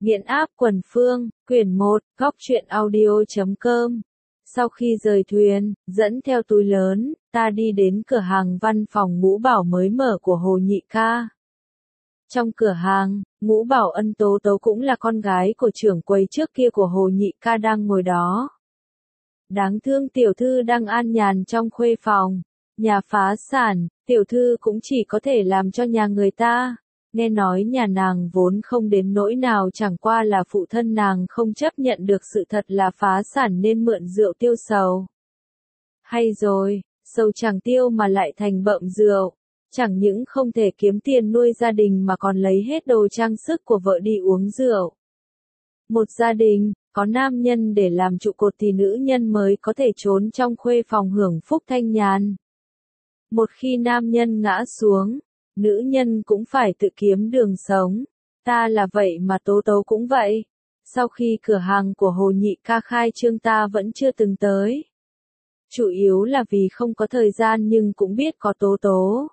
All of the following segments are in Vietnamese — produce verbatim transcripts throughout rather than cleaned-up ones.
Nghiện áp quần phương, quyển một, góc truyện audio chấm com. Sau khi rời thuyền, dẫn theo túi lớn, ta đi đến cửa hàng văn phòng Ngũ Bảo mới mở của Hồ Nhị Ca. Trong cửa hàng, Ngũ Bảo Ân Tố Tố cũng là con gái của trưởng quầy trước kia của Hồ Nhị Ca đang ngồi đó. Đáng thương tiểu thư đang an nhàn trong khuê phòng. Nhà phá sản, tiểu thư cũng chỉ có thể làm cho nhà người ta. Nghe nói nhà nàng vốn không đến nỗi nào, chẳng qua là phụ thân nàng không chấp nhận được sự thật là phá sản nên mượn rượu tiêu sầu. Hay rồi, sầu chẳng tiêu mà lại thành bợm rượu. Chẳng những không thể kiếm tiền nuôi gia đình mà còn lấy hết đồ trang sức của vợ đi uống rượu. Một gia đình, có nam nhân để làm trụ cột thì nữ nhân mới có thể trốn trong khuê phòng hưởng phúc thanh nhàn. Một khi nam nhân ngã xuống, nữ nhân cũng phải tự kiếm đường sống. Ta là vậy mà Tố Tố cũng vậy. Sau khi cửa hàng của Hồ Nhị Ca khai trương ta vẫn chưa từng tới. Chủ yếu là vì không có thời gian, nhưng cũng biết có Tố Tố.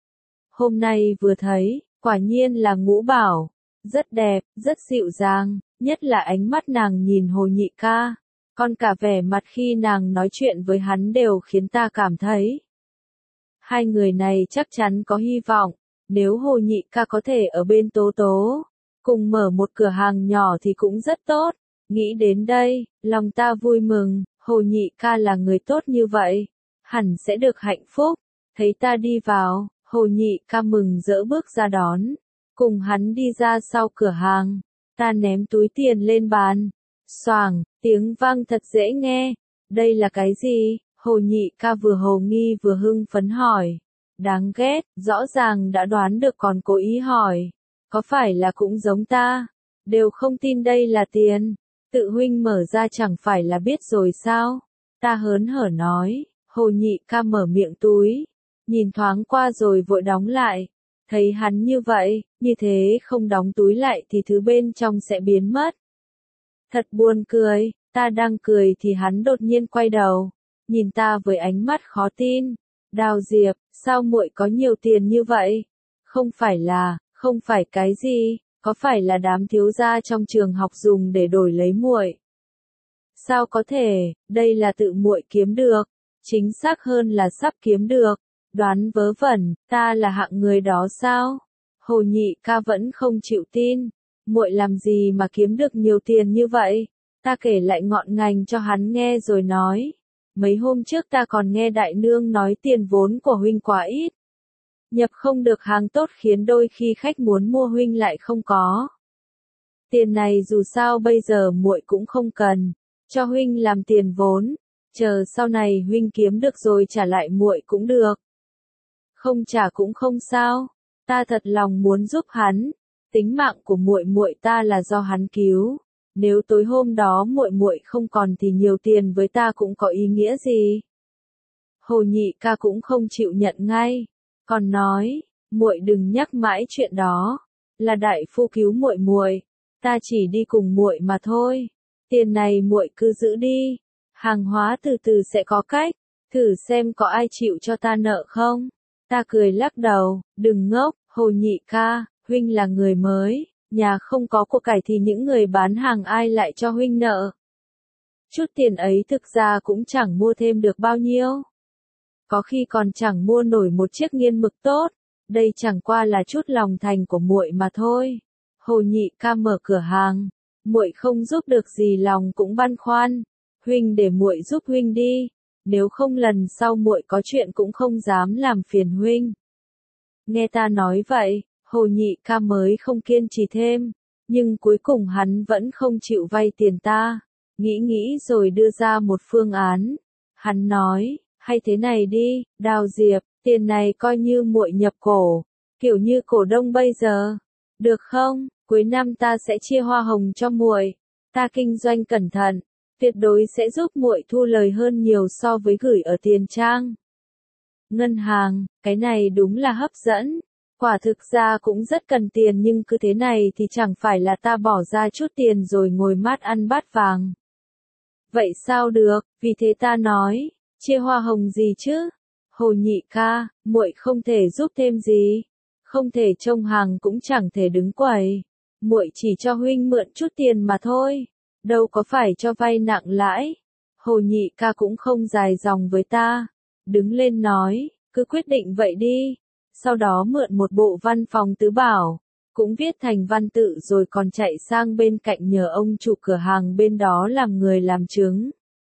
Hôm nay vừa thấy, quả nhiên là Ngũ Bảo. Rất đẹp, rất dịu dàng, nhất là ánh mắt nàng nhìn Hồ Nhị Ca. Còn cả vẻ mặt khi nàng nói chuyện với hắn đều khiến ta cảm thấy hai người này chắc chắn có hy vọng. Nếu Hồ Nhị Ca có thể ở bên Tố Tố, cùng mở một cửa hàng nhỏ thì cũng rất tốt. Nghĩ đến đây, lòng ta vui mừng. Hồ Nhị Ca là người tốt như vậy, hẳn sẽ được hạnh phúc. Thấy ta đi vào, Hồ Nhị Ca mừng rỡ bước ra đón. Cùng hắn đi ra sau cửa hàng, ta ném túi tiền lên bàn. Xoàng, tiếng vang thật dễ nghe. Đây là cái gì? Hồ Nhị Ca vừa hồ nghi vừa hưng phấn hỏi. Đáng ghét, rõ ràng đã đoán được còn cố ý hỏi. Có phải là cũng giống ta? Đều không tin đây là tiền. Tự huynh mở ra chẳng phải là biết rồi sao? Ta hớn hở nói. Hồ Nhị Ca mở miệng túi, nhìn thoáng qua rồi vội đóng lại. Thấy hắn như vậy, như thế không đóng túi lại thì thứ bên trong sẽ biến mất. Thật buồn cười, ta đang cười thì hắn đột nhiên quay đầu, nhìn ta với ánh mắt khó tin. Đào Diệp, sao muội có nhiều tiền như vậy? Không phải là, không phải cái gì, có phải là đám thiếu gia trong trường học dùng để đổi lấy muội? Sao có thể, đây là tự muội kiếm được, chính xác hơn là sắp kiếm được. Đoán vớ vẩn, ta là hạng người đó sao? Hồ Nhị Ca vẫn không chịu tin. Muội làm gì mà kiếm được nhiều tiền như vậy? Ta kể lại ngọn ngành cho hắn nghe rồi nói. Mấy hôm trước ta còn nghe đại nương nói tiền vốn của huynh quá ít. Nhập không được hàng tốt khiến đôi khi khách muốn mua huynh lại không có. Tiền này dù sao bây giờ muội cũng không cần. Cho huynh làm tiền vốn. Chờ sau này huynh kiếm được rồi trả lại muội cũng được. Không trả cũng không sao. Ta thật lòng muốn giúp hắn. Tính mạng của muội muội ta là do hắn cứu. Nếu tối hôm đó muội muội không còn thì nhiều tiền với ta cũng có ý nghĩa gì? Hồ Nhị Ca cũng không chịu nhận ngay, còn nói, muội đừng nhắc mãi chuyện đó, là đại phu cứu muội muội, ta chỉ đi cùng muội mà thôi. Tiền này muội cứ giữ đi, hàng hóa từ từ sẽ có cách, thử xem có ai chịu cho ta nợ không? Ta cười lắc đầu, đừng ngốc, Hồ Nhị Ca, huynh là người mới. Nhà không có của cải thì những người bán hàng ai lại cho huynh nợ. Chút tiền ấy thực ra cũng chẳng mua thêm được bao nhiêu. Có khi còn chẳng mua nổi một chiếc nghiên mực tốt. Đây chẳng qua là chút lòng thành của muội mà thôi. Hồ Nhị Ca mở cửa hàng, muội không giúp được gì lòng cũng băn khoăn. Huynh để muội giúp huynh đi. Nếu không lần sau muội có chuyện cũng không dám làm phiền huynh. Nghe ta nói vậy, Hồ Nhị Ca mới không kiên trì thêm, nhưng cuối cùng hắn vẫn không chịu vay tiền ta. Nghĩ nghĩ rồi đưa ra một phương án. Hắn nói, hay thế này đi, Đào Diệp, tiền này coi như muội nhập cổ, kiểu như cổ đông bây giờ. Được không? Cuối năm ta sẽ chia hoa hồng cho muội. Ta kinh doanh cẩn thận, tuyệt đối sẽ giúp muội thu lời hơn nhiều so với gửi ở tiền trang ngân hàng. Cái này đúng là hấp dẫn. Quả thực ra cũng rất cần tiền, nhưng cứ thế này thì chẳng phải là ta bỏ ra chút tiền rồi ngồi mát ăn bát vàng. Vậy sao được, vì thế ta nói, chia hoa hồng gì chứ? Hồ Nhị Ca, muội không thể giúp thêm gì, không thể trông hàng cũng chẳng thể đứng quầy. muội chỉ cho huynh mượn chút tiền mà thôi, đâu có phải cho vay nặng lãi. Hồ Nhị Ca cũng không dài dòng với ta, đứng lên nói, cứ quyết định vậy đi. Sau đó mượn một bộ văn phòng tứ bảo, cũng viết thành văn tự rồi còn chạy sang bên cạnh nhờ ông chủ cửa hàng bên đó làm người làm chứng.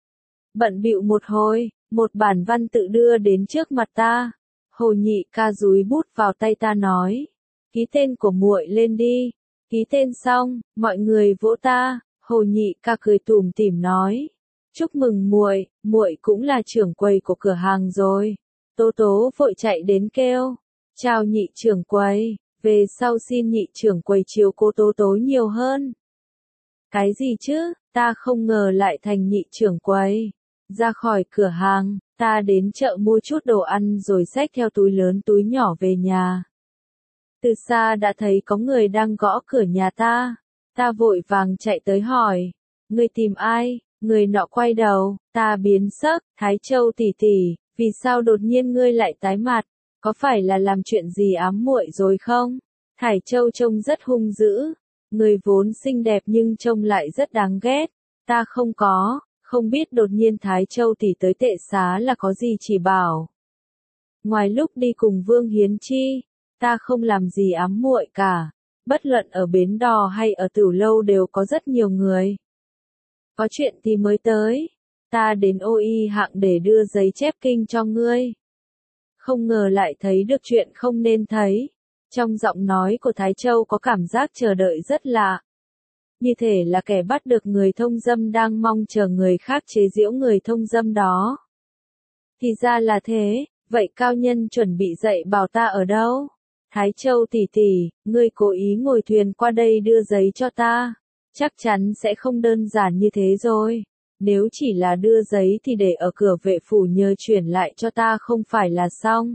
Bận bịu một hồi, một bản văn tự đưa đến trước mặt ta. Hồ Nhị Ca dúi bút vào tay ta nói, ký tên của muội lên đi. Ký tên xong, mọi người vỗ ta. Hồ Nhị Ca cười tủm tỉm nói, chúc mừng muội, muội cũng là trưởng quầy của cửa hàng rồi. Tố Tố vội chạy đến kêu, chào nhị trưởng quầy, về sau xin nhị trưởng quầy chiếu cố Tố Tố nhiều hơn. Cái gì chứ, ta không ngờ lại thành nhị trưởng quầy. Ra khỏi cửa hàng, ta đến chợ mua chút đồ ăn rồi xách theo túi lớn túi nhỏ về nhà. Từ xa đã thấy có người đang gõ cửa nhà ta. Ta vội vàng chạy tới hỏi, ngươi tìm ai? Người nọ quay đầu, ta biến sắc, Thái Châu tỷ tỷ, vì sao đột nhiên ngươi lại tái mặt? Có phải là làm chuyện gì ám muội rồi không? Thái Châu trông rất hung dữ, người vốn xinh đẹp nhưng trông lại rất đáng ghét. Ta không có, không biết đột nhiên Thái Châu tỷ tới tệ xá là có gì chỉ bảo. Ngoài lúc đi cùng Vương Hiến Chi, ta không làm gì ám muội cả. Bất luận ở bến đò hay ở tửu lâu đều có rất nhiều người. Có chuyện thì mới tới. Ta đến ô y hạng để đưa giấy chép kinh cho ngươi. Không ngờ lại thấy được chuyện không nên thấy. Trong giọng nói của Thái Châu có cảm giác chờ đợi rất lạ. Như thể là kẻ bắt được người thông dâm đang mong chờ người khác chế giễu người thông dâm đó. Thì ra là thế, vậy cao nhân chuẩn bị dạy bảo ta ở đâu? Thái Châu tỷ tỷ, ngươi cố ý ngồi thuyền qua đây đưa giấy cho ta. Chắc chắn sẽ không đơn giản như thế rồi. Nếu chỉ là đưa giấy thì để ở cửa vệ phủ nhờ chuyển lại cho ta không phải là xong.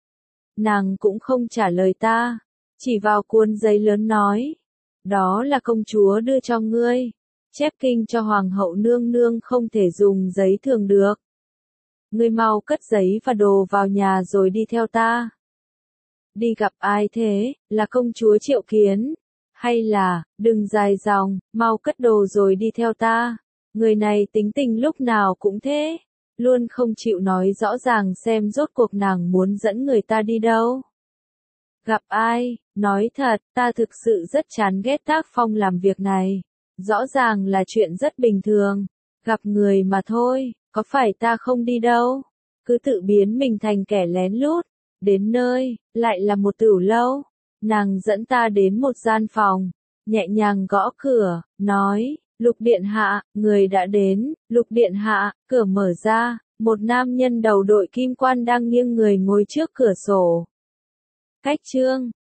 Nàng cũng không trả lời ta, chỉ vào cuốn giấy lớn nói. Đó là công chúa đưa cho ngươi. Chép kinh cho hoàng hậu nương nương không thể dùng giấy thường được. Ngươi mau cất giấy và đồ vào nhà rồi đi theo ta. Đi gặp ai thế, là công chúa Triệu Kiến? Hay là, đừng dài dòng, mau cất đồ rồi đi theo ta. Người này tính tình lúc nào cũng thế, luôn không chịu nói rõ ràng xem rốt cuộc nàng muốn dẫn người ta đi đâu. Gặp ai, nói thật, ta thực sự rất chán ghét tác phong làm việc này. Rõ ràng là chuyện rất bình thường, gặp người mà thôi, có phải ta không đi đâu. Cứ tự biến mình thành kẻ lén lút. Đến nơi, lại là một tửu lâu. Nàng dẫn ta đến một gian phòng, nhẹ nhàng gõ cửa, nói, Lục điện hạ, người đã đến. Lục điện hạ, cửa mở ra, một nam nhân đầu đội kim quan đang nghiêng người ngồi trước cửa sổ. Cách chương